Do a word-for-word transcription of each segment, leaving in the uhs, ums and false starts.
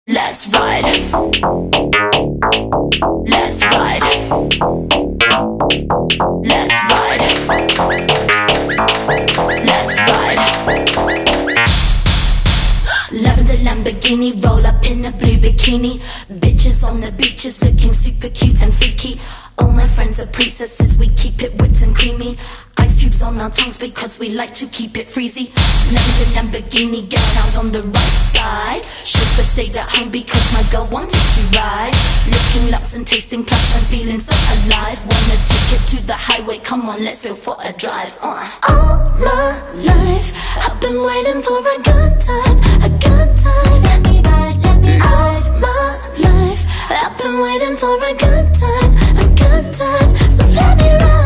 Let's ride. Let's ride. Let's ride. Let's ride. Lavender Lamborghini, roll up in a blue bikini. Bitches on the beaches looking super cute and freaky. All my friends are princesses, we keep it whipped and creamy. Ice cubes on our tongues because we like to keep it freezy. Lavender Lamborghini, get out on the right side. Chauffeur stayed at home because my girl wanted to ride. Looking luxe and tasting plush, I'm feeling so alive. Wanna take it to the highway, come on, let's go for a drive. uh. All my life, I've been waiting for a good time, a good time. Let me ride, let me ride. All my life, I've been waiting for a good time, a good time. So let me ride,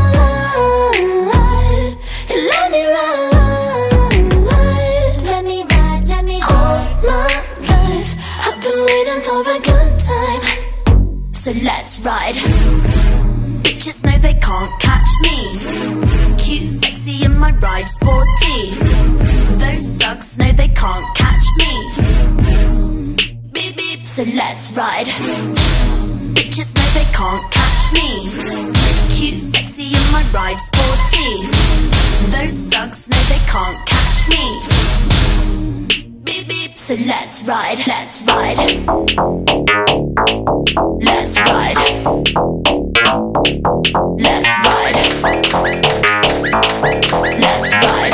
let me ride, let me ride, let me ride. All my life, I've been waiting for a good time. So let's ride. Bitches know they can't catch me. Cute, sexy, in my ride, sporty. Those slugs know they can't catch me. Beep beep. So let's ride. Bitches know they can't catch me. Cute, sexy, in my ride, sporty. Those slugs know they can't catch me. Beep beep. So let's ride, let's ride. Let's ride. Let's ride. Let's ride.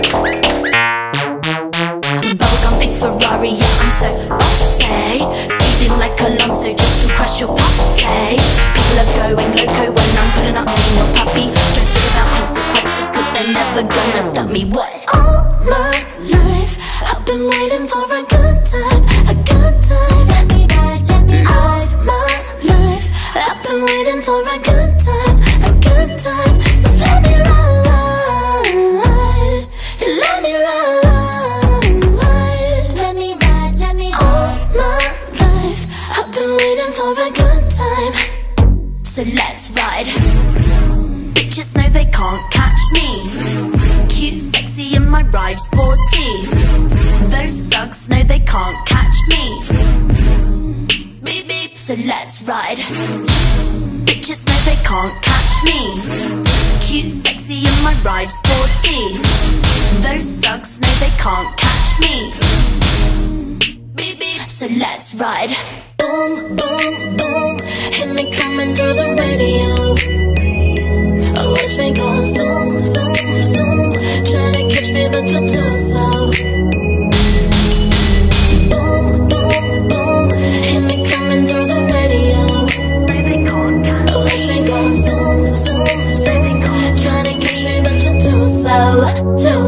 Bubblegum big Ferrari, yeah, I'm so bossy. Speeding like Alonso just to crash your party. People are going loco when I'm pulling up to your puppy. Don't think about consequences cause they're never gonna stop me. What? All my life I've been waiting for a good time, a good time. Let me ride, let me ride. All my life I've been waiting for a good time, a good time. So let me ride, let me ride, let me ride, let me ride. All my life I've been waiting for a good time. So let's ride. Bitches know they can't catch me. Cute, sexy, in my ride, sporty. Those slugs know they can't catch me. Beep beep. So let's ride. Bitches know they can't catch me. Cute, sexy, in my ride, sporty. Those slugs know they can't catch me. Beep beep. So let's ride. Boom, boom, boom. Hear me coming through the radio. Oh, watch me go zoom, zoom, zoom. Try to catch me but you're too slow.